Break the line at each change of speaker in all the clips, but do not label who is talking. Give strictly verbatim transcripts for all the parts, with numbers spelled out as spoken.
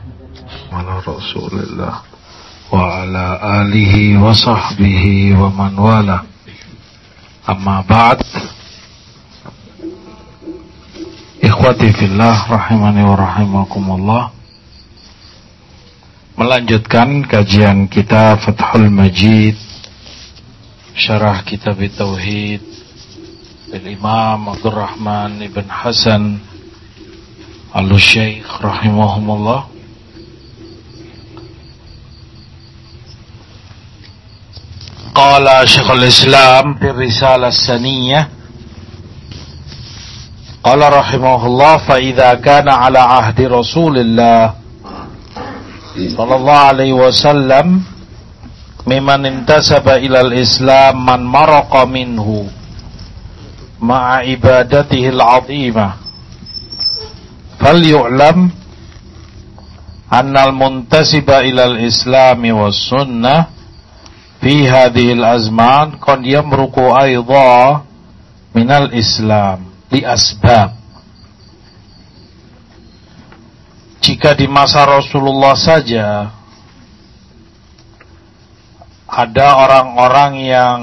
ala Rasulillah wa ala alihi wa sahbihi wa man wala. Amma ba'd. Ikhwati fillah rahimani wa rahimakumullah. Melanjutkan kajian kitab Fathul Majid, syarah kitab Tauhid dari Imam Abdurrahman ibn Hasan Al-Syaikh rahimahumullah. Qala Syekhul Islam fi Risalah Saniyah, qala rahimahullah, fa idza kana ala ahdi Rasulillah sallallahu alaihi wasallam mimman intasaba ilal Islam man maraqa minhu ma'a ibadatihi al-'azimah, falyu'lam annal muntasiba ilal Islami was sunnah fi hadhihi al-azman qad yamruqu aidha minal Islam li asbab. Jika di masa Rasulullah saja ada orang-orang yang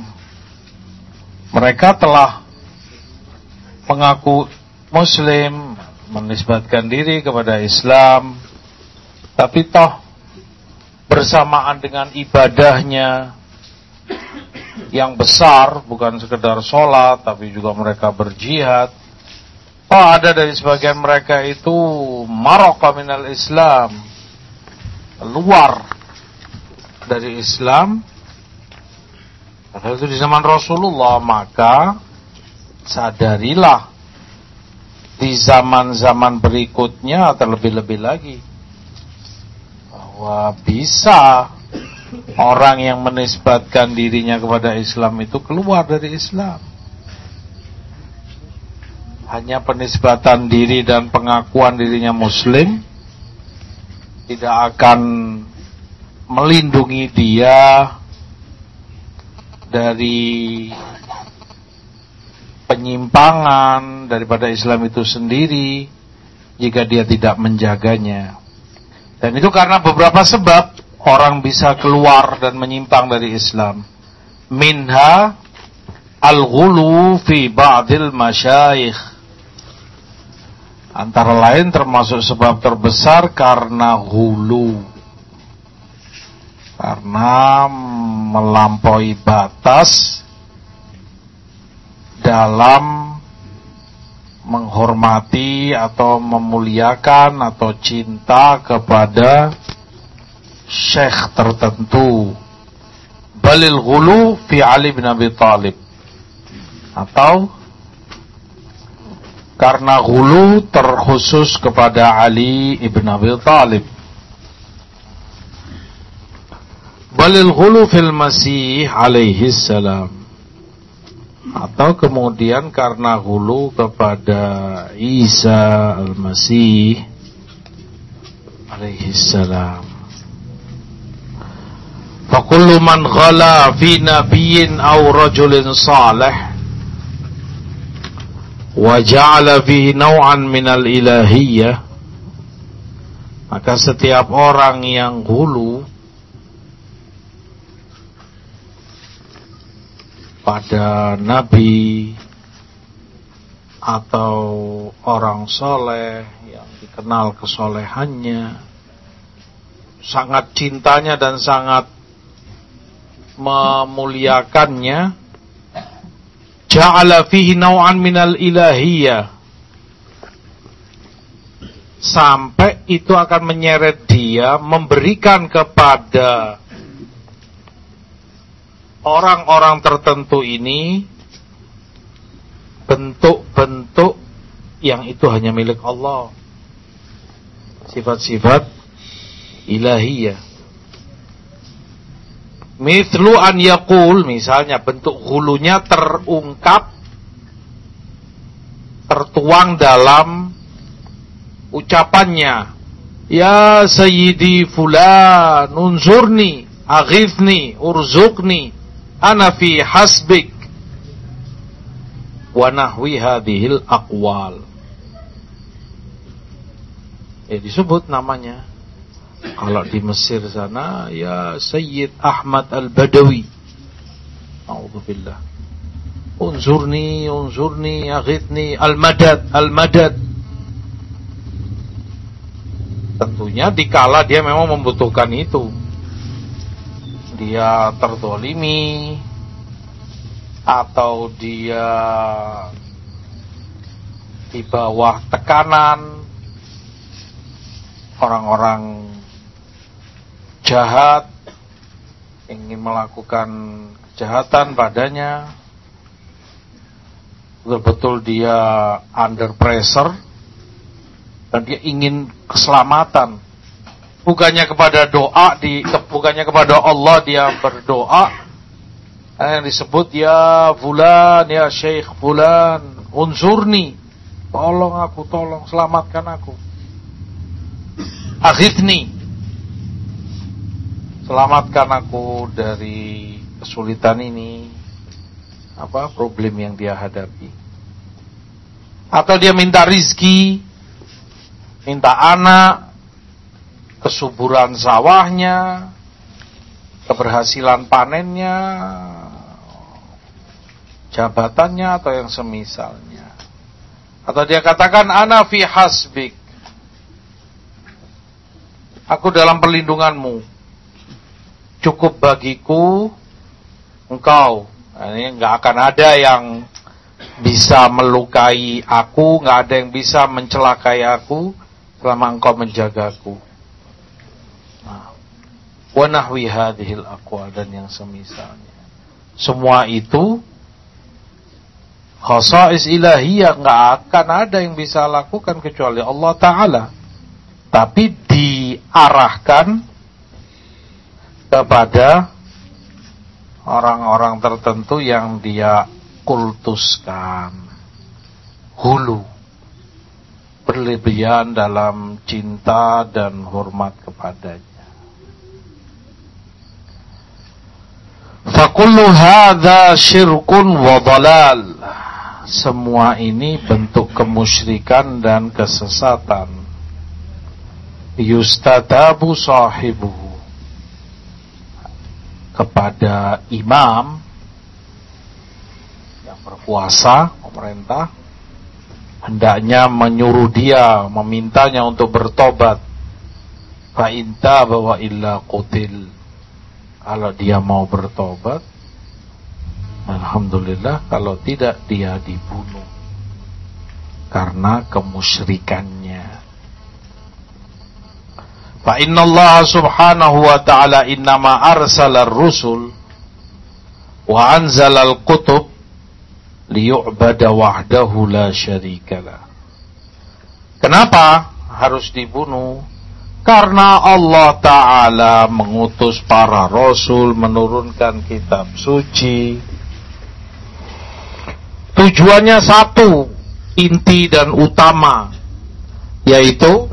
mereka telah mengaku Muslim, menisbatkan diri kepada Islam, tapi toh bersamaan dengan ibadahnya yang besar, bukan sekedar sholat, tapi juga mereka berjihad. Oh, ada dari sebagian mereka itu maraqa minal Islam, keluar dari Islam, padahal itu di zaman Rasulullah. Maka sadarilah di zaman-zaman berikutnya, terlebih-lebih lagi, bahwa bisa orang yang menisbatkan dirinya kepada Islam itu keluar dari Islam. Hanya penisbatan diri dan pengakuan dirinya Muslim tidak akan melindungi dia dari penyimpangan daripada Islam itu sendiri jika dia tidak menjaganya. Dan itu karena beberapa sebab orang bisa keluar dan menyimpang dari Islam. Minha al-ghulu fi ba'dil masyayikh. Antara lain termasuk sebab terbesar karena hulu, karena melampaui batas dalam menghormati atau memuliakan atau cinta kepada syekh tertentu. Balil ghulu fi Ali bin Abi Thalib, atau karena ghulu terkhusus kepada Ali ibn Abi Thalib. Balil ghulu fil Masih alaihi salam, atau kemudian karena ghulu kepada Isa al-Masih alaihi salam. Fa kullu man ghala fi nabiyyin aw rajulin salih wa ja'ala fihi naw'an minal ilahiyyah, maka setiap orang yang ghulu pada nabi atau orang soleh yang dikenal kesolehannya, sangat cintanya dan sangat memuliakannya, ja'ala fihi naw'an minal ilahiyyah, sampai itu akan menyeret dia memberikan kepada orang-orang tertentu ini bentuk-bentuk yang itu hanya milik Allah, sifat-sifat ilahiyah. Mithlu an yaqul, misalnya bentuk hulunya terungkap, tertuang dalam ucapannya, ya sayyidi fulan unzurni aghithni urzuqni ana fi hasbik wa nahwi hadhil aqwal. Ya disebut namanya. Kalau di Mesir sana ya Sayyid Ahmad Al-Badawi. A'udzubillah. Unzurni, unzurni, aghithni, al-madad, al-madad. Tentunya dikala dia memang membutuhkan itu. Dia terzalimi atau dia di bawah tekanan orang-orang jahat ingin melakukan kejahatan padanya, betul-betul dia under pressure dan dia ingin keselamatan, bukannya kepada doa di bukannya kepada Allah dia berdoa, yang disebut ya fulan, ya syekh fulan, unzurni, tolong aku, tolong selamatkan aku, aghithni, selamatkan aku dari kesulitan ini, apa problem yang dia hadapi. Atau dia minta rizki, minta anak, kesuburan sawahnya, keberhasilan panennya, jabatannya atau yang semisalnya. Atau dia katakan ana fi hasbik, aku dalam perlindunganmu, cukup bagiku engkau. Nah, ini nggak akan ada yang bisa melukai aku, nggak ada yang bisa mencelakai aku selama engkau menjagaku. Nah, wa nahwi hadhil aqwal, dan yang semisalnya. Semua itu khasais ilahiyah, nggak akan ada yang bisa lakukan kecuali Allah Ta'ala. Tapi diarahkan kepada orang-orang tertentu yang dia kultuskan, hulu, berlebihan dalam cinta dan hormat kepadanya. Fakullu hadza syirkun wa dhalal. Semua ini bentuk kemusyrikan dan kesesatan. Yustatabu sahibuhu. Kepada imam yang berkuasa, pemerintah, hendaknya menyuruh dia, memintanya untuk bertobat. Fa in taba wa illa qutil. Kalau dia mau bertobat, alhamdulillah. Kalau tidak, dia dibunuh karena kemusyrikannya. Fa inna Allah subhanahu wa ta'ala innama arsala ar-rusul wa anzala al-kutub liyu'bada wahdahu la syarikalah. Kenapa harus dibunuh? Karena Allah Ta'ala mengutus para rasul, menurunkan kitab suci. Tujuannya satu, inti dan utama, yaitu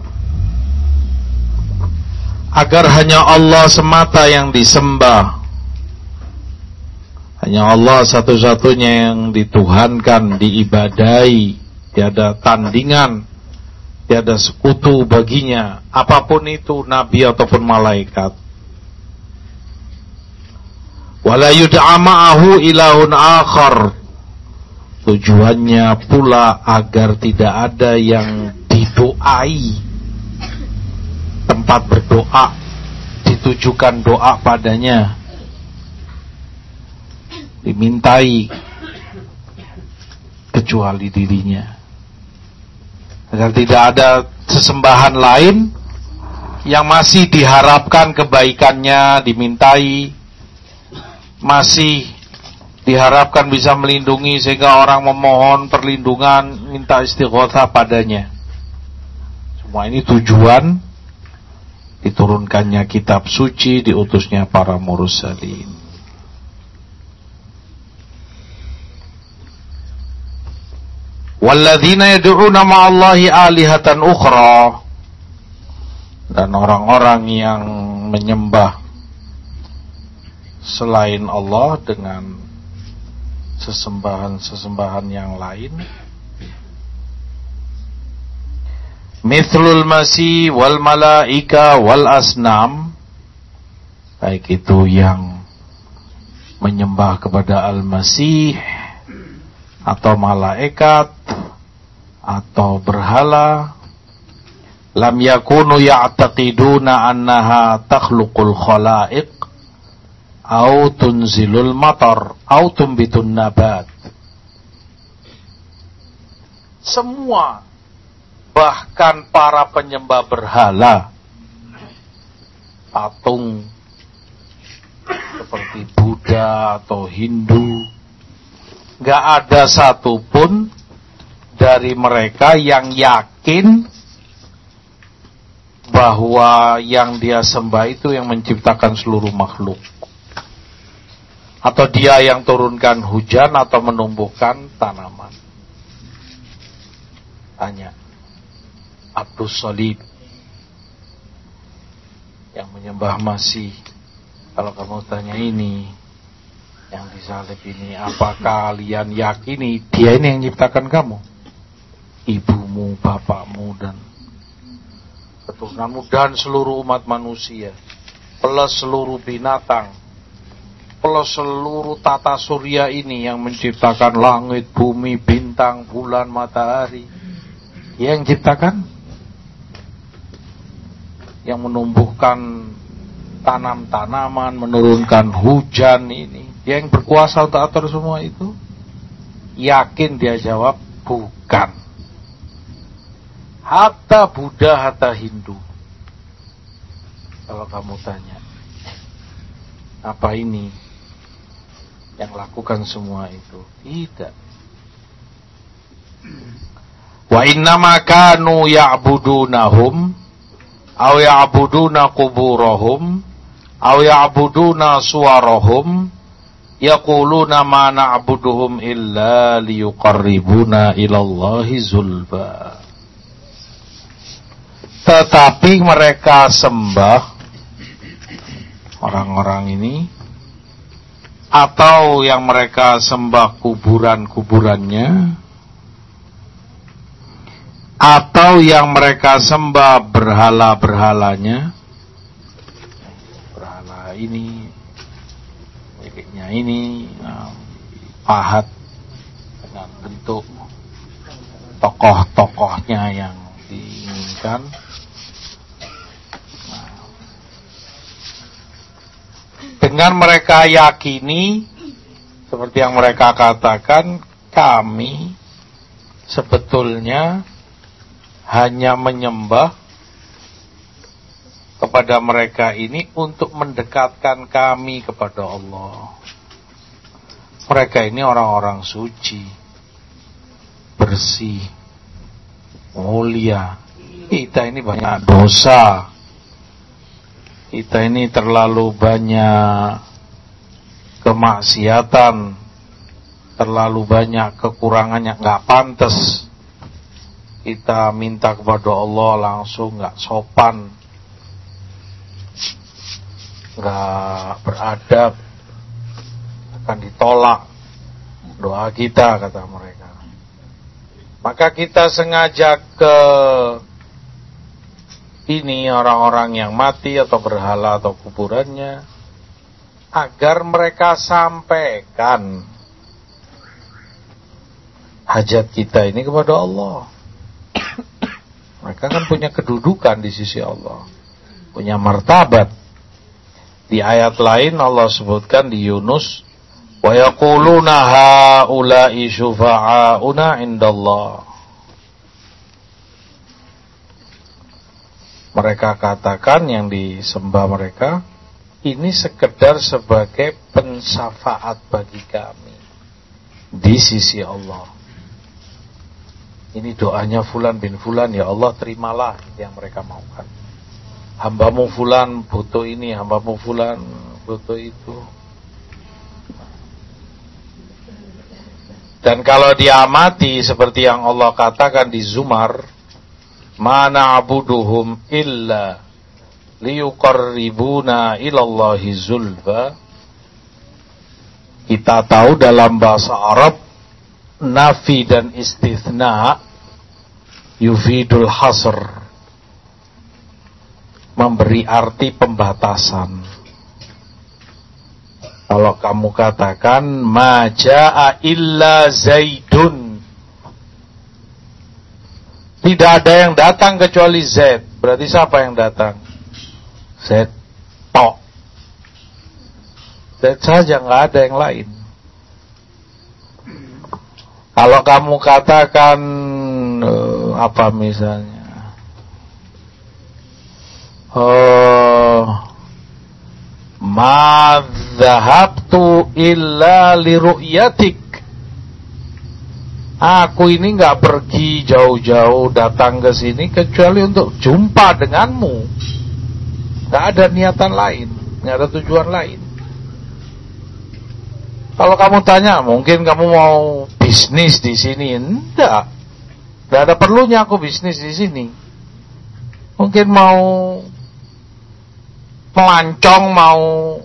agar hanya Allah semata yang disembah, hanya Allah satu-satunya yang dituhankan, diibadahi, tiada tandingan, tiada sekutu baginya, apapun itu, nabi ataupun malaikat. Wala yud'a ma'ahu ilahun akhar. Tujuannya pula agar tidak ada yang didoai, tempat berdoa, ditujukan doa padanya, dimintai kecuali dirinya, agar tidak ada sesembahan lain yang masih diharapkan kebaikannya, dimintai, masih diharapkan bisa melindungi, sehingga orang memohon perlindungan, minta istighatsah padanya. Semua ini tujuan diturunkannya kitab suci, diutusnya para mursalin. Walladzina yad'una ma'allahi alihatan ukhra, dan orang-orang yang menyembah selain Allah dengan sesembahan-sesembahan yang lain. mithlul masih wal malaika wal asnam, baik itu yang menyembah kepada al-masih atau malaikat atau berhala, lam yakunu ya'taqiduna annaha takhluqul khalaiq au tunzilul matar au tumbitun nabat. Semua, bahkan para penyembah berhala, patung seperti Buddha atau Hindu, gak ada satupun dari mereka yang yakin bahwa yang dia sembah itu yang menciptakan seluruh makhluk, atau dia yang turunkan hujan atau menumbuhkan tanaman. Tanya Abdus Shalib yang menyembah Masih, kalau kamu tanya ini yang disalib ini, apakah kalian yakini dia ini yang menciptakan kamu, ibumu, bapakmu, dan keturunanmu, dan seluruh umat manusia, plus seluruh binatang, plus seluruh tata surya ini yang menciptakan langit, bumi, bintang, bulan, matahari, dia yang ciptakan, yang menumbuhkan tanam-tanaman, menurunkan hujan ini, dia yang berkuasa untuk atur semua itu? Yakin? Dia jawab bukan. Hatta Buddha, hatta Hindu, kalau kamu tanya apa ini yang lakukan semua itu, tidak. Wa innama kanu ya'budunahum aw ya'buduna quburahum aw ya'buduna suwarahum yaquluna ma na'buduhum illa liyuqarribuna ilallahi zulfa. Tetapi mereka sembah, orang-orang ini, atau yang mereka sembah kuburan-kuburannya, atau yang mereka sembah berhala-berhalanya, berhala ini, miliknya ini, pahat dengan bentuk tokoh-tokohnya yang diinginkan. Dengan mereka yakini, seperti yang mereka katakan, kami sebetulnya hanya menyembah kepada mereka ini untuk mendekatkan kami kepada Allah. Mereka ini orang-orang suci, bersih, mulia. Kita ini banyak dosa. Kita ini terlalu banyak kemaksiatan, terlalu banyak kekurangannya, nggak pantas. Kita minta kepada Allah langsung nggak sopan, nggak beradab, akan ditolak doa kita, kata mereka. Maka kita sengaja ke ini orang-orang yang mati atau berhala atau kuburannya, agar mereka sampaikan hajat kita ini kepada Allah. Mereka kan punya kedudukan di sisi Allah, punya martabat. Di ayat lain Allah sebutkan di Yunus, wa yaquluna haula'i syufa'auna indallah. Mereka katakan, yang disembah mereka ini sekedar sebagai pensyafaat bagi kami di sisi Allah. Ini doanya fulan bin fulan, ya Allah terimalah yang mereka maukan. Hambamu fulan butuh ini, hambamu fulan butuh itu. Dan kalau diamati seperti yang Allah katakan di Zumar, ma na'buduhum illa liyuqarribuna ilallahi zulfa. Kita tahu dalam bahasa Arab, nafi dan istitsna yufidul hasr, memberi arti pembatasan. Kalau kamu katakan ma jaa illa Zaidun, tidak ada yang datang kecuali Zaid, berarti siapa yang datang? Zaid tok. Zaid saja, nggak ada yang lain. Kalau kamu katakan uh, apa misalnya, uh, ma dhahabtu illa li ru'yatik, aku ini nggak pergi jauh-jauh datang ke sini kecuali untuk jumpa denganmu. Nggak ada niatan lain, nggak ada tujuan lain. Kalau kamu tanya, mungkin kamu mau bisnis di sini? Enggak, nggak ada perlunya aku bisnis di sini. Mungkin mau melancong, mau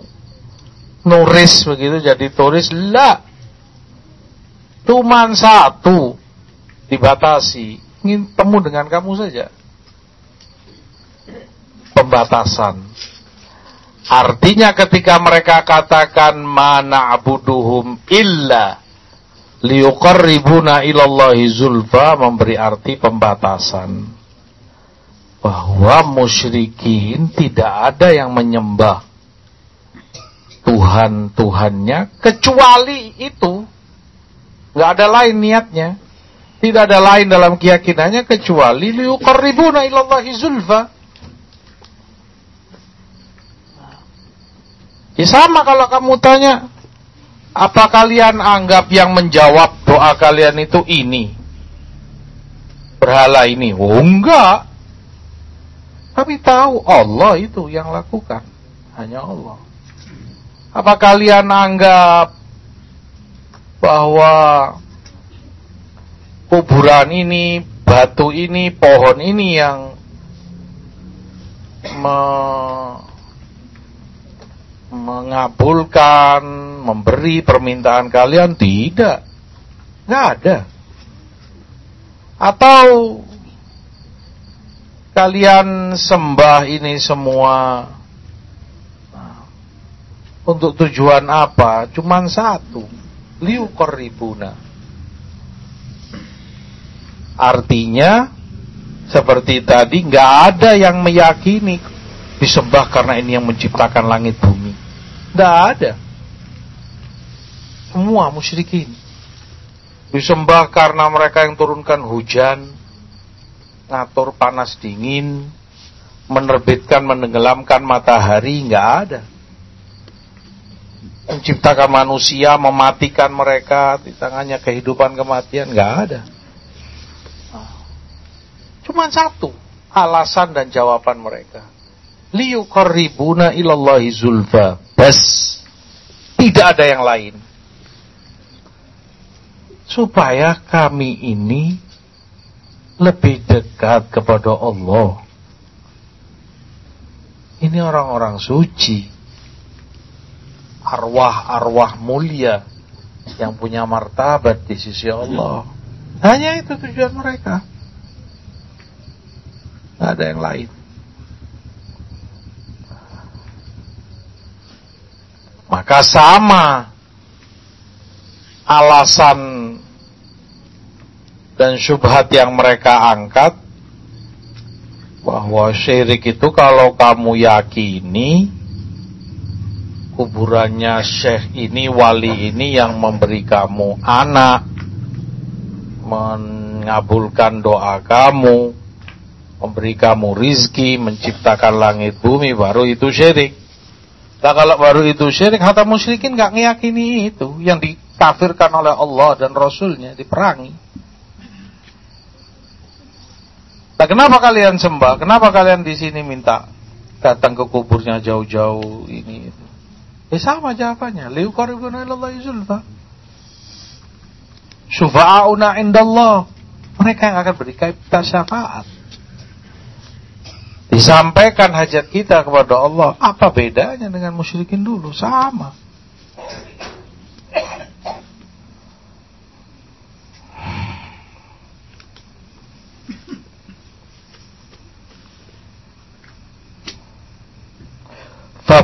nuris begitu, jadi turis. Lah, cuman satu, dibatasi, ingin temu dengan kamu saja. Pembatasan. Artinya ketika mereka katakan ma na'buduhum illa liyuqarribuna ilallahi zulfa, memberi arti pembatasan, bahwa musyrikin tidak ada yang menyembah Tuhan-Tuhannya kecuali itu. Nggak ada lain niatnya, tidak ada lain dalam keyakinannya kecuali liyuqarribuna ilallahi zulfa. Ya sama kalau kamu tanya, apa kalian anggap yang menjawab doa kalian itu ini, berhala ini? Oh enggak. Tapi tahu Allah itu yang lakukan, hanya Allah. Apa kalian anggap bahwa kuburan ini, batu ini, pohon ini yang me mengabulkan, memberi permintaan kalian? Tidak, nggak ada. Atau kalian sembah ini semua untuk tujuan apa? Cuman satu, liuqarribuna. Artinya seperti tadi, nggak ada yang meyakini disembah karena ini yang menciptakan langit bumi. Nggak ada. Semua musyrikin disembah karena mereka yang turunkan hujan, ngatur panas dingin, menerbitkan menenggelamkan matahari. Nggak ada. Menciptakan manusia, mematikan mereka, di tangannya kehidupan kematian. Nggak ada. Cuma satu alasan dan jawaban mereka, liyuqarribuna ilallahi zulfa. Bas, tidak ada yang lain. Supaya kami ini lebih dekat kepada Allah. Ini orang-orang suci, arwah-arwah mulia yang punya martabat di sisi Allah. Hanya itu tujuan mereka, tidak ada yang lain. Maka sama alasan dan syubhat yang mereka angkat, bahwa syirik itu kalau kamu yakini kuburannya syekh ini, wali ini yang memberi kamu anak, mengabulkan doa kamu, memberi kamu rizki, menciptakan langit bumi, baru itu syirik. Nah kalau baru itu syirik, hatta musyrikin gak ngeyakini itu, yang dikafirkan oleh Allah dan Rasulnya, diperangi. Nah kenapa kalian sembah? Kenapa kalian di sini minta datang ke kuburnya jauh-jauh ini itu? Eh sama jawabannya, liuqarribuna ilallahi zulfa. Syufa'auna indallah, mereka yang akan beri kita syafaat. Disampaikan hajat kita kepada Allah. Apa bedanya dengan musyrikin dulu? Sama.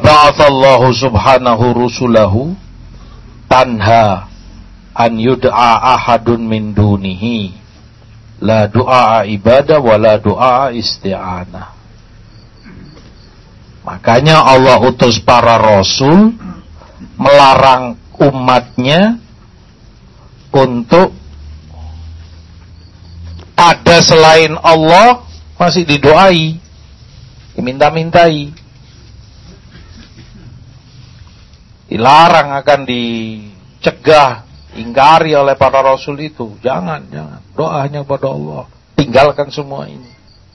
ba'atsallahu subhanahu rusulahu tanha an yud'a ahadun min dunihi la du'a ibadah wa la du'a isti'anah. Makanya Allah utus para rasul melarang umatnya untuk ada selain Allah masih didoai, diminta-mintai. Dilarang, akan dicegah, ingkari oleh para rasul itu. Jangan, jangan. Doa hanya kepada Allah. Tinggalkan semua ini.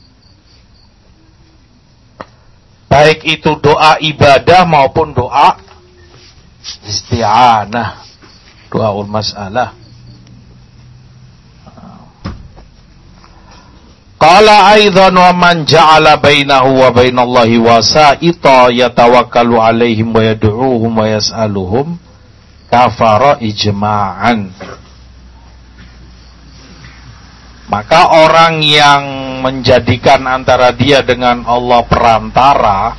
Baik itu doa ibadah maupun doa isti'anah, doaul mas'alah. Qala aidan wa man ja'ala bainahu wa bainallahi wasa'ita yatawakkalu alaihim wa yad'uuhum wa yas'aluhum kafara ijma'an. Maka orang yang menjadikan antara dia dengan Allah perantara,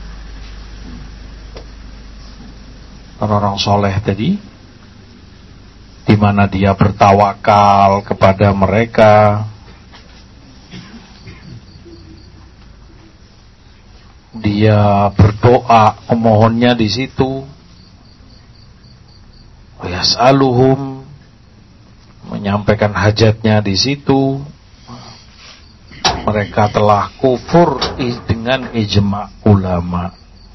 orang-orang soleh tadi, di mana dia bertawakal kepada mereka, dia berdoa, memohonnya di situ, yas'aluhum, menyampaikan hajatnya di situ, mereka telah kufur dengan ijma' ulama.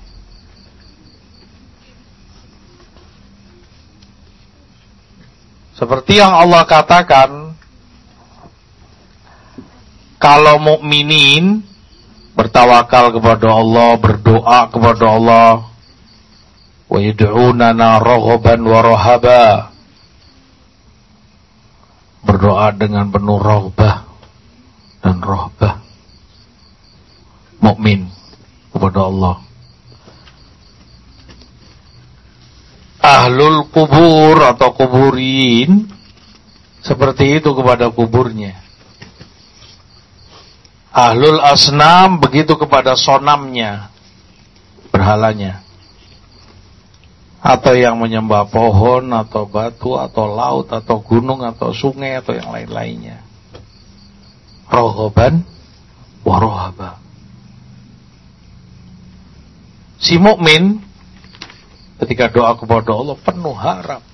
Seperti yang Allah katakan, kalau mukminin bertawakal kepada Allah, berdoa kepada Allah, wa yad'unana raghaban wa rahaba, berdoa dengan penuh raghbah dan rahbah, mukmin kepada Allah. Ahlul kubur atau kuburin seperti itu kepada kuburnya. Ahlul asnam begitu kepada sonamnya, berhalanya. Atau yang menyembah pohon atau batu atau laut atau gunung atau sungai atau yang lain-lainnya. Raghaban wa rahaba. Si mukmin ketika doa kepada Allah penuh harap,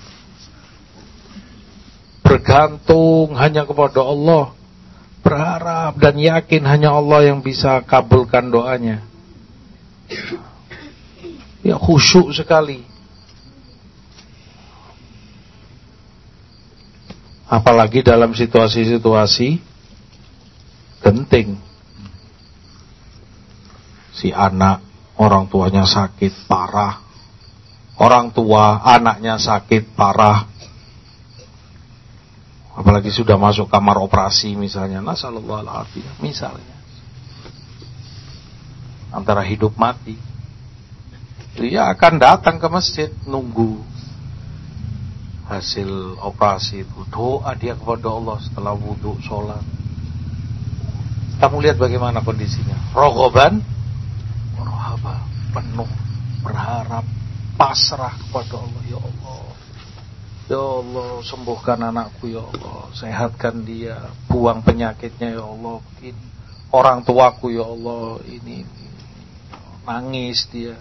bergantung hanya kepada Allah, berharap dan yakin hanya Allah yang bisa kabulkan doanya. Ya, khusyuk sekali. Apalagi dalam situasi-situasi genting. Si anak, orang tuanya sakit parah. Orang tua, anaknya sakit parah. Apalagi sudah masuk kamar operasi misalnya. Nasallallahu alaihi misalnya. Antara hidup mati. Dia akan datang ke masjid nunggu hasil operasi itu. Doa dia kepada Allah setelah wudu, sholat. Kamu lihat bagaimana kondisinya. Raghaban, rahaba, penuh, berharap, pasrah kepada Allah. Ya Allah, ya Allah, sembuhkan anakku ya Allah, sehatkan dia, buang penyakitnya ya Allah. Ini orang tuaku ya Allah, ini, ini. Nangis dia.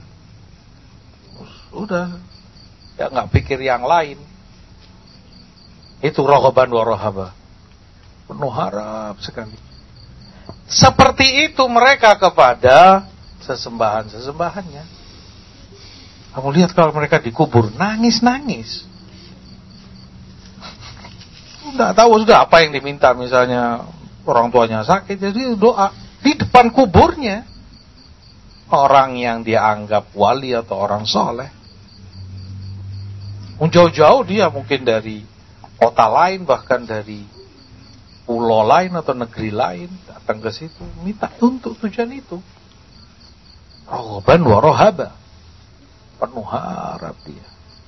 Udah, ya nggak pikir yang lain. Itu raghaban wa rahaba, penuh harap sekali. Seperti itu mereka kepada sesembahan-sesembahannya. Kamu lihat kalau mereka dikubur nangis-nangis. Enggak tahu sudah apa yang diminta, misalnya orang tuanya sakit, jadi doa di depan kuburnya orang yang dia anggap wali atau orang soleh. Jauh-jauh dia mungkin dari kota lain, bahkan dari pulau lain atau negeri lain, datang ke situ minta untuk tujuan itu. Raghaban wa rahaba, penuh harap dia,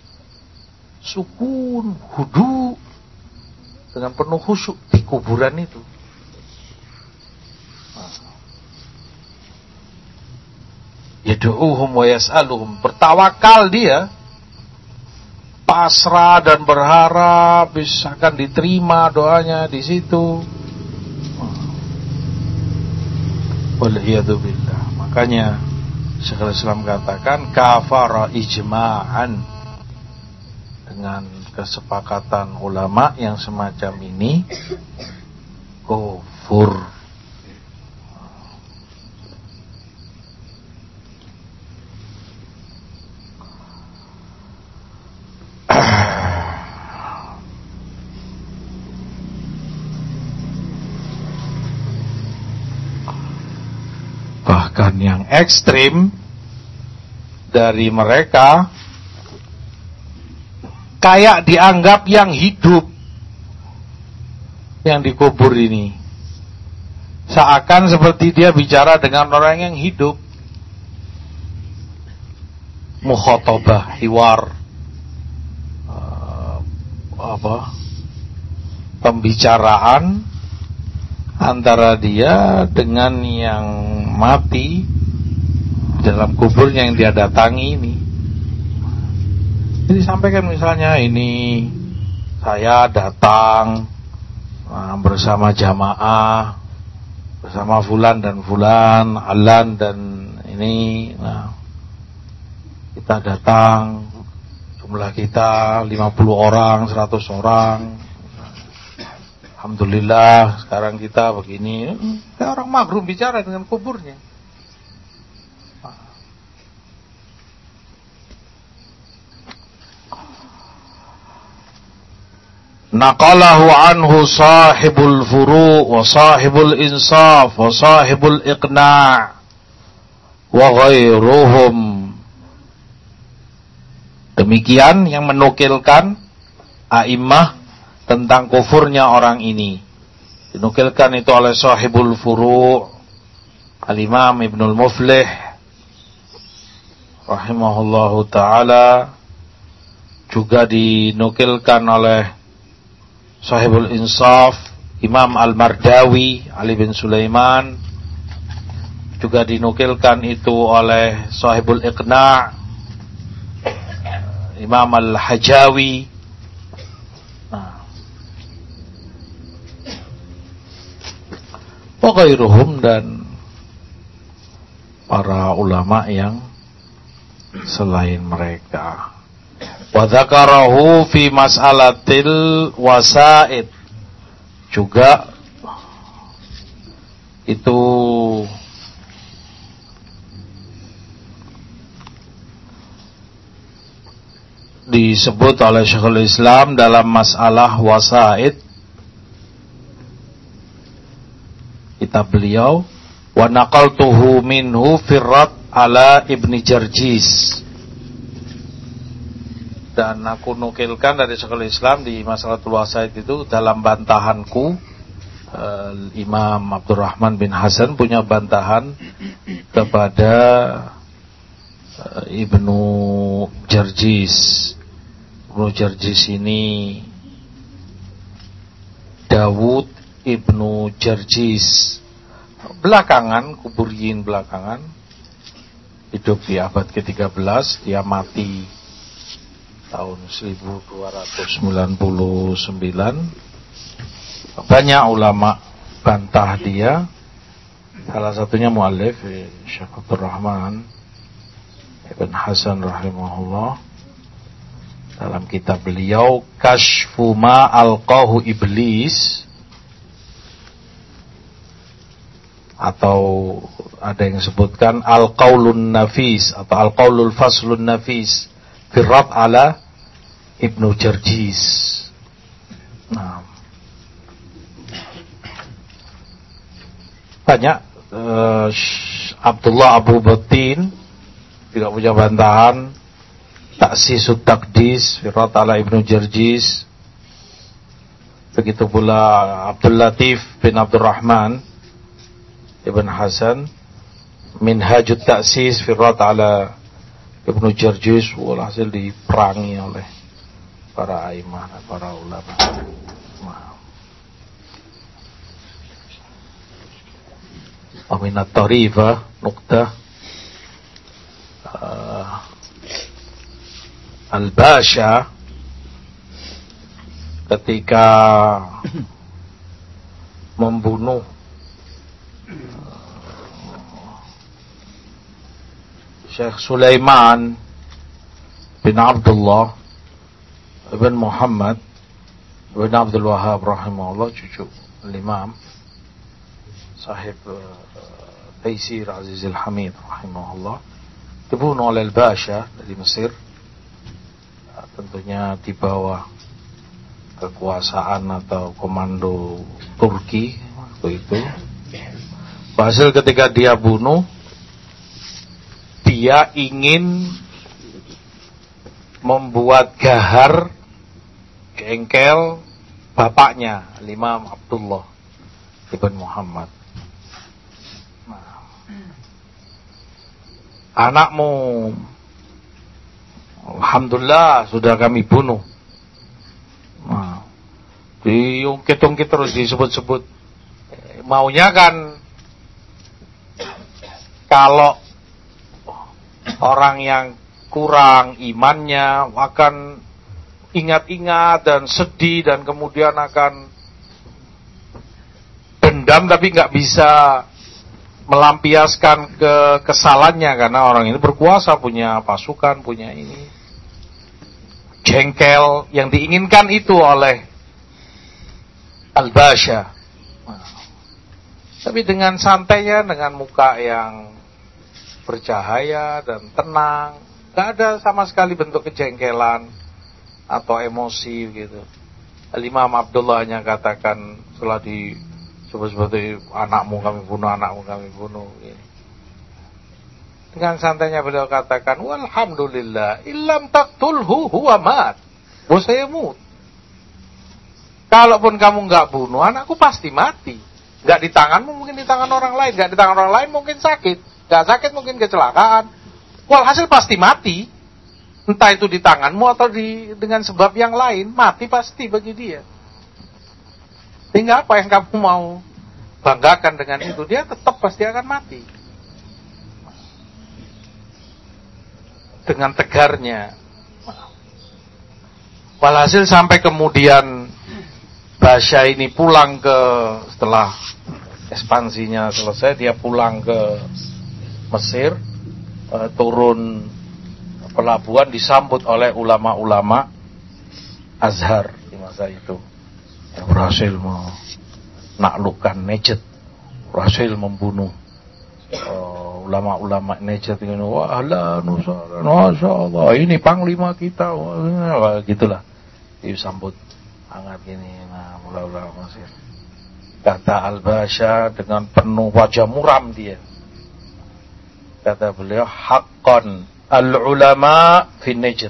sukun, hudu, dengan penuh khusyuk di kuburan itu. Yad'uuhum wa yas'aluhum, bertawakal dia, pasrah dan berharap bisa akan diterima doanya di situ. Waliyadu billah. Makanya Syekhul Islam katakan kafara ijma'an, dengan kesepakatan ulama yang semacam ini kufur. Bahkan yang ekstrim dari mereka kayak dianggap yang hidup yang dikubur ini, seakan seperti dia bicara dengan orang yang hidup. Mukhatabah, hiwar, uh, apa pembicaraan antara dia dengan yang mati dalam kuburnya yang dia datangi ini. Jadi sampaikan misalnya, ini saya datang nah, bersama jamaah, bersama fulan dan fulan, alan dan ini, nah, kita datang, jumlah kita lima puluh orang, seratus orang. Alhamdulillah sekarang kita begini. Kayak orang maghrub bicara dengan kuburnya. Naqalahu anhu sahibul furu' wa sahibul insaf wa sahibul iqna' wa ghairuhum. Demikian yang menukilkan a'immah tentang kufurnya orang ini. Dinukilkan itu oleh sahibul furu' Al-Imam Ibnul Muflih rahimahullahu ta'ala. Juga dinukilkan oleh sahibul insaf Imam Al-Mardawi Ali bin Sulaiman. Juga dinukilkan itu oleh sahibul iqna' Imam Al-Hajawi. Wa ghairuhum, dan para ulama yang selain mereka. Wa dzakarahu fi mas'alatil wasaid, juga itu disebut oleh Syekhul Islam dalam masalah wasaid, kitab beliau, wa naqaltuhu minhu firrat ala Ibni Jarjis, dan aku nukilkan dari Syekhul Islam di masalah wasaid itu dalam bantahanku. uh, Imam Abdurrahman bin Hasan punya bantahan kepada uh, Ibnu Jarjis. Ibnu Jarjis ini Dawud Ibnu Jarjis, belakangan, kuburiyin belakangan, hidup di abad ke tiga belas, dia mati tahun seribu dua ratus sembilan puluh sembilan. Banyak ulama bantah dia, salah satunya muallif Syekh Abdurrahman Ibn Hasan rahimahullah dalam kitab beliau Kashfu ma alqahu iblis, atau ada yang sebutkan Al-Qaulun Nafis atau Al-Qaulul Faslun Nafis firrat ala Ibnu Jarjis. Nah, banyak uh, Abdullah Abu Batin juga punya bantahan Taksisut Taqdis firrat ala Ibnu Jarjis. Begitu pula Abdul Latif bin Abdurrahman Ibn Hasan Minhajut Taksis firrat ala Ibnu Jarjis, walhasil diperangi oleh para aimah, para ulama. Aminat Tarifah Nuqtah uh, Al-Basha ketika membunuh Syekh Sulaiman bin Abdullah bin Muhammad bin Abdul Wahhab rahimahullah, cucu Imam sahib uh, Taisir Azizil Hamid rahimahullah, dibunuh oleh Al-Basha dari Mesir, uh, tentunya di bawah kekuasaan atau komando Turki waktu itu. Hasil ketika dia bunuh, dia ingin membuat gahar jengkel bapaknya, Imam Abdullah ibn Muhammad. Nah, anakmu alhamdulillah sudah kami bunuh. Nah, diungkit-ungkit terus disebut-sebut. Maunya kan kalau orang yang kurang imannya akan ingat-ingat dan sedih dan kemudian akan dendam, tapi nggak bisa melampiaskan ke kesalahannya karena orang ini berkuasa, punya pasukan, punya ini. Jengkel yang diinginkan itu oleh Al-Basha. Nah, tapi dengan santainya, dengan muka yang bercahaya dan tenang, nggak ada sama sekali bentuk kejengkelan atau emosi gitu. Imam Abdullah hanya katakan setelah disebut seperti anakmu kami bunuh, anakmu kami bunuh. Gitu. Dengan santainya beliau katakan, walhamdulillah, illam taqtulhu huwa mat. Bos saya mut. Kalaupun kamu nggak bunuh, anakku pasti mati. Nggak di tanganmu, mungkin di tangan orang lain. Nggak di tangan orang lain, mungkin sakit. Nggak sakit, mungkin kecelakaan. Walhasil pasti mati. Entah itu di tanganmu atau di dengan sebab yang lain, mati pasti bagi dia. Sehingga apa yang kamu mau banggakan dengan itu? Dia tetap pasti akan mati. Dengan tegarnya. Walhasil sampai kemudian Basha ini pulang ke, setelah ekspansinya selesai, dia pulang ke Mesir, e, turun pelabuhan, disambut oleh ulama-ulama Azhar di masa itu yang berhasil menaklukkan Najd, berhasil membunuh uh, ulama-ulama Najd ini. Wah, la nusara, masyaallah, ini panglima kita, wah, gitulah disambut hangat gini. Nah, ulama-ulama Mesir, kata Al-Basha dengan penuh wajah muram dia, kata beliau, haqqan al-ulama fi Najd.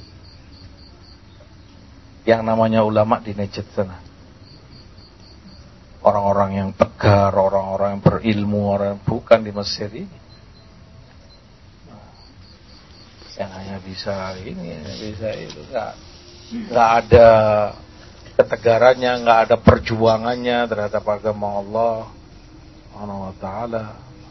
Yang namanya ulama di Najd sana, orang-orang yang tegar, orang-orang yang berilmu, orang yang bukan di Mesir ini, yang hanya bisa ini, bisa itu, nggak nggak ada ketegarannya, nggak ada perjuangannya terhadap agama Allah Subhanahu wa taala.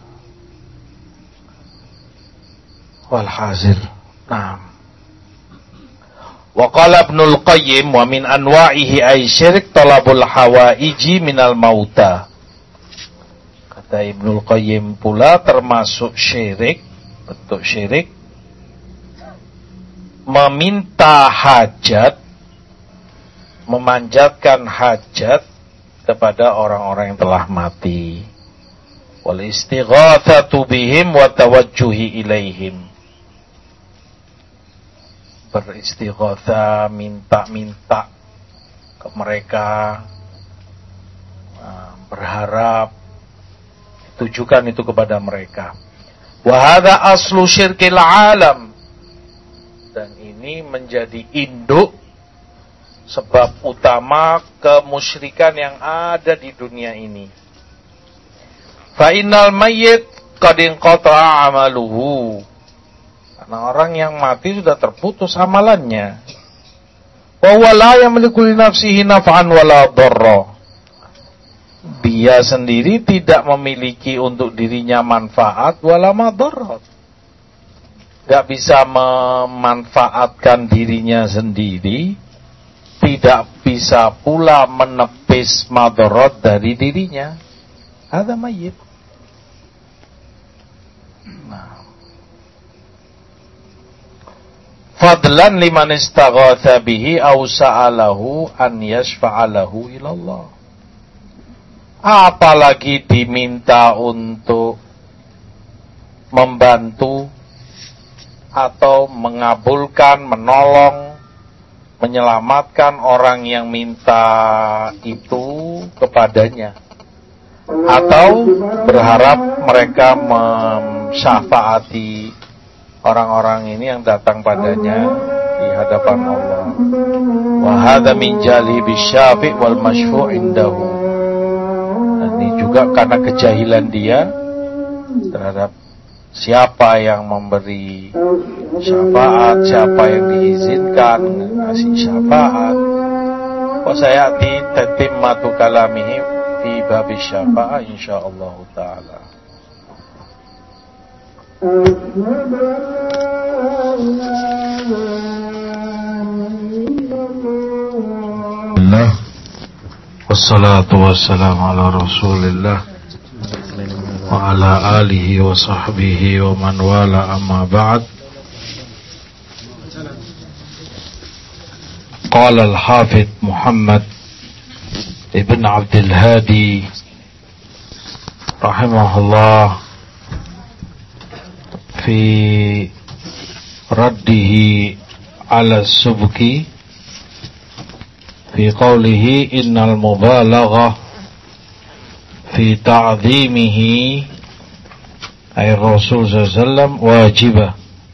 Walhasil, nah, wa qala Ibnul Qayyim wa min anwa'ihi ay syirik talabul hawaiji minal mauta. Kata Ibnul Qayyim pula termasuk syirik, bentuk syirik, meminta hajat, memanjatkan hajat kepada orang-orang yang telah mati. Wal istighatsatu bihim wa tawajjuhi ilaihim. Beristighatha, minta-minta ke mereka, berharap, tujukan itu kepada mereka. Wa hadza aslu syirkil alam. Dan ini menjadi induk, sebab utama kemusyrikan yang ada di dunia ini. Fa innal mayyit qad inqata'a 'amaluhu. Karena orang yang mati sudah terputus amalannya. Wa huwa la yamliku li nafsihi naf'an wala dharra. Dia sendiri tidak memiliki untuk dirinya manfaat wala madharat. gak bisa memanfaatkan dirinya sendiri, tidak bisa pula menepis madarat dari dirinya. Hadza mayyit. Nah. Fadlan liman istaghatha bihi aw sa'alahu an yashfa'alahu ilallah. Apalagi diminta untuk membantu atau mengabulkan, menolong, menyelamatkan orang yang minta itu kepadanya, atau berharap mereka mensyafaati orang-orang ini yang datang padanya di hadapan Allah. Wa hadza min jali bisyafi' wal masyfu' indahu. Dan ini juga karena kejahilan dia terhadap siapa yang memberi syafaat, siapa yang diizinkan ngasih syafaat. Wa sayati tatimmatu kalamihi fi babis syafa'ah insyaallah taala. Nah, wassalatu wassalamu ala Rasulillah wa ala alihi wa sahbihi wa man wala, amma ba'd. Qala al-Hafidh Muhammad ibn Abdul Hadi rahimahullah fi raddihi ala subki fi qawlihi innal mubalaghah fi ta'zimihi ay Rasul sallallahu alaihi wasallam wajibah.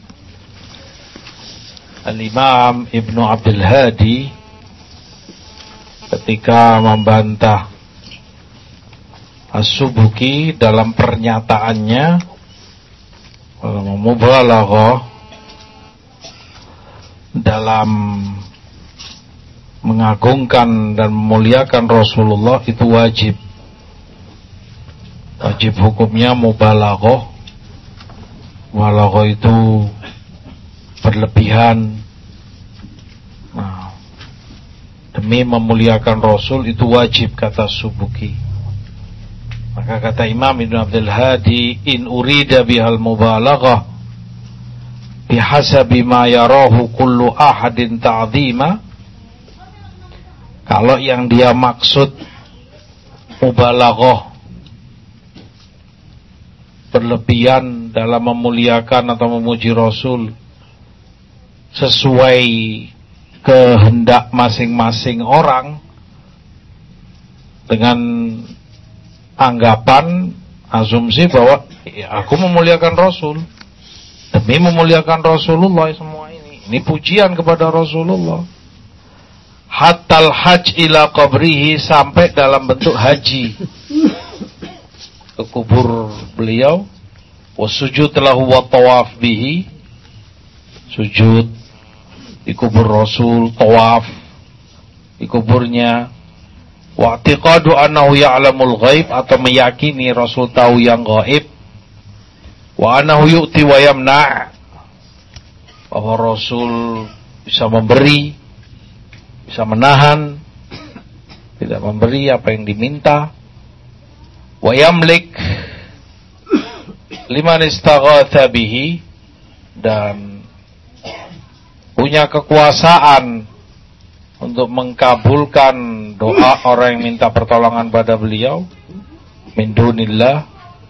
Al-Imam Ibnu Abdul Hadi ketika membantah As-Subuki dalam pernyataannya mubalaghah dalam mengagungkan dan memuliakan Rasulullah itu wajib. Wajib hukumnya mubalaghah. Mubalaghah itu berlebihan. Nah, demi memuliakan Rasul itu wajib, kata Subuki. Maka kata Imam Ibn Abdul Hadi, in urida bihal mubalaghah bihasabi ma yarahu kullu ahadin ta'zima. Kalau yang dia maksud mubalaghah berlebihan dalam memuliakan atau memuji Rasul sesuai kehendak masing-masing orang, dengan anggapan, asumsi bahwa ya, aku memuliakan Rasul, demi memuliakan Rasulullah semua ini, ini pujian kepada Rasulullah. Hatal haj ila qabrihi, sampai dalam bentuk haji ke kubur beliau, wasujud lahu wa tawaf bihi, sujud di kubur Rasul, tawaf di kuburnya, wa i'tiqadu annahu ya'lamul ghaib, atau meyakini Rasul tahu yang gaib, wa annahu yu'ti wa yamna', bahwa Rasul bisa memberi, bisa menahan, tidak memberi apa yang diminta, wa yamlik liman istaghatha bihi, dan punya kekuasaan untuk mengkabulkan doa orang yang minta pertolongan pada beliau, min dunillah,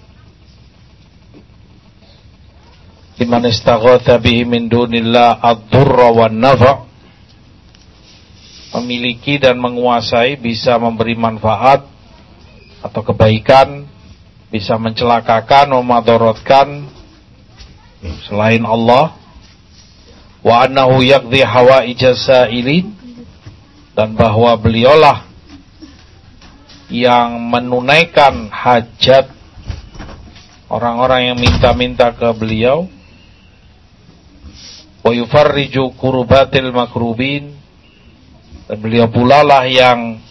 liman istaghatha bihi min dunillah ad-durra wan nafa', memiliki dan menguasai, bisa memberi manfaat atau kebaikan, bisa mencelakakan, memadaratkan selain Allah. Wa annahu yaqdi hawaijas sa'ilin, dan bahwa beliaulah yang menunaikan hajat orang-orang yang minta-minta ke beliau. Wa yufarriju kurubatil makrubin, dan beliau pula lah yang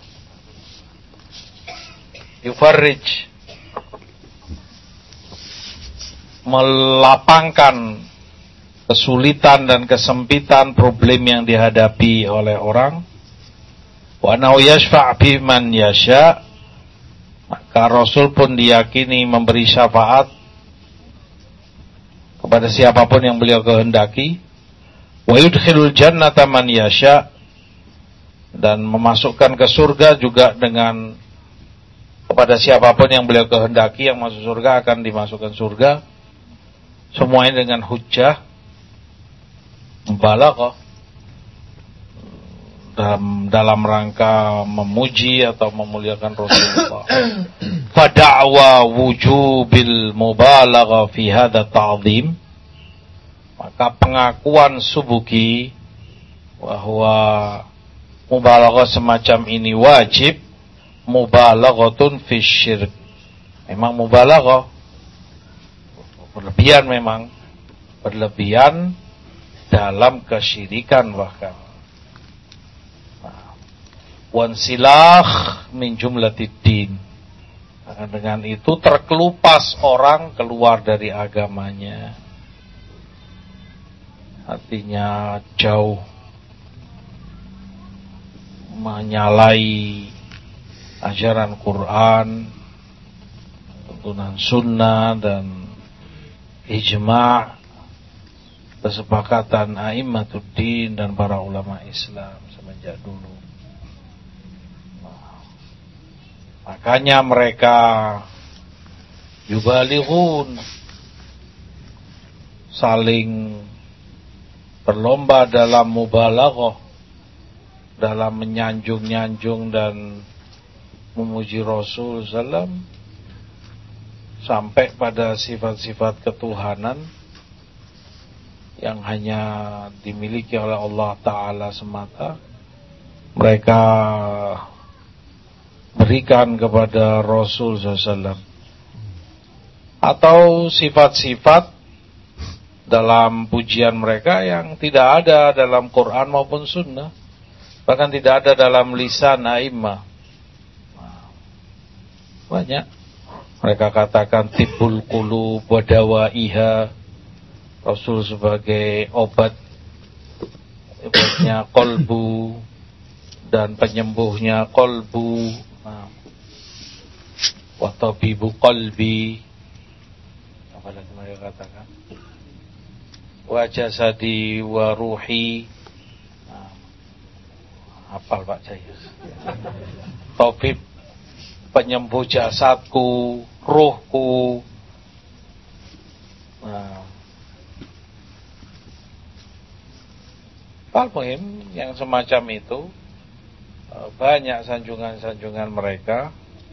yufarrij, melapangkan kesulitan dan kesempitan problem yang dihadapi oleh orang. Wa annahu yashfa' bi man yasha', maka Rasul pun diyakini memberi syafaat kepada siapapun yang beliau kehendaki. Wa yudkhilul jannata man yasha', dan memasukkan ke surga juga dengan kepada siapapun yang beliau kehendaki. Yang masuk surga akan dimasukkan surga. Semuanya dengan hujjah mubalaghah, dalam, dalam rangka memuji atau memuliakan Rasulullah. Fada'wa wujubil mubalaghah fi hadha ta'zim, maka pengakuan Subuki bahwa mubalaghah semacam ini wajib, mubalaghatun fi syirk. Memang mubalaghah berlebihan, memang berlebihan dalam kesyirikan bahkan. Wansilah min jumlatid din. Dengan itu terkelupas orang keluar dari agamanya. Artinya jauh menyalahi ajaran Quran, tuntunan sunnah dan ijma', kesepakatan a'imatuddin dan para ulama Islam semenjak dulu. Makanya mereka yubalighun, saling berlomba dalam mubalaghah, dalam menyanjung-nyanjung dan memuji Rasul sallallahu alaihi wasallam sampai pada sifat-sifat ketuhanan yang hanya dimiliki oleh Allah Ta'ala semata. Mereka berikan kepada Rasul sallallahu alaihi wasallam, atau sifat-sifat dalam pujian mereka yang tidak ada dalam Quran maupun Sunnah, bahkan tidak ada dalam lisan a'immah. Banyak mereka katakan tibbul qulub wa dawaiha, Rasul sebagai obat, obatnya qalbu dan penyembuhnya qalbu. Nah, wa tabibu qalbi, apa lagi mereka katakan, wa jasadi wa ruhi. Nah, hafal Pak Jayus. Tabib, penyembuh jasadku, ruhku. Nah, hal muhim yang semacam itu. Banyak sanjungan-sanjungan mereka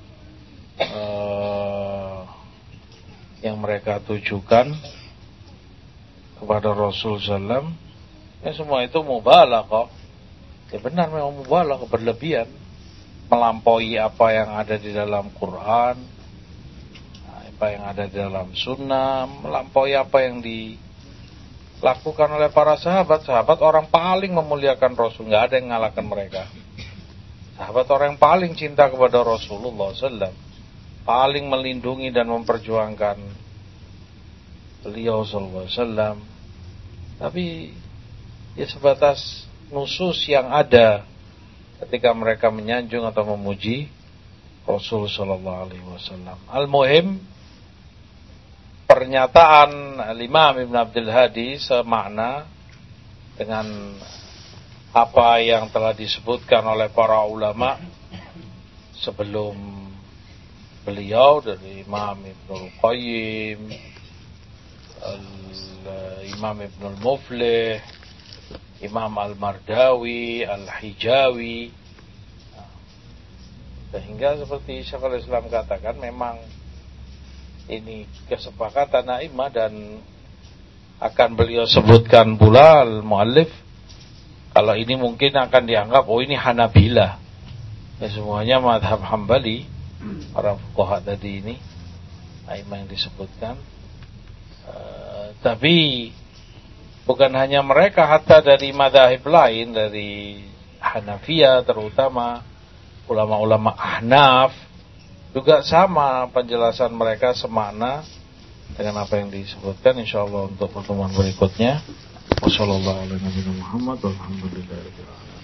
eh, yang mereka tujukan kepada Rasul sallallahu alaihi wasallam. Ya, semua itu mubalaghah. Ya benar, memang mubalaghah, berlebihan, melampaui apa yang ada di dalam Quran, apa yang ada di dalam Sunnah, melampaui apa yang dilakukan oleh para sahabat. Sahabat orang paling memuliakan Rasul, nggak ada yang ngalahkan mereka. Sahabat orang yang paling cinta kepada Rasulullah sallallahu alaihi wasallam, paling melindungi dan memperjuangkan beliau sallallahu alaihi wasallam. Tapi ya sebatas nusus yang ada ketika mereka menyanjung atau memuji Rasul sallallahu alaihi wasallam. Al-muhim, pernyataan Imam Ibn Abdul Hadi semakna dengan apa yang telah disebutkan oleh para ulama sebelum beliau, dari Imam Ibnul Qayyim, Imam Ibnul Muflih, Imam Al-Mardawi, Al-Hijawi. Sehingga seperti Syekhul Islam katakan, memang ini kesepakatan a'imah, dan akan beliau sebutkan pula al-muallif, kalau ini mungkin akan dianggap, oh ini Hanabilah. Ya, semuanya madhab Hambali, para fuqaha tadi ini, a'imah yang disebutkan. Uh, tapi bukan hanya mereka, hatta dari madhab lain, dari Hanafiyah terutama, ulama-ulama Ahnaf juga sama penjelasan mereka semakna dengan apa yang disebutkan, insyaallah untuk pertemuan berikutnya. Wassalamualaikum warahmatullahi wabarakatuh.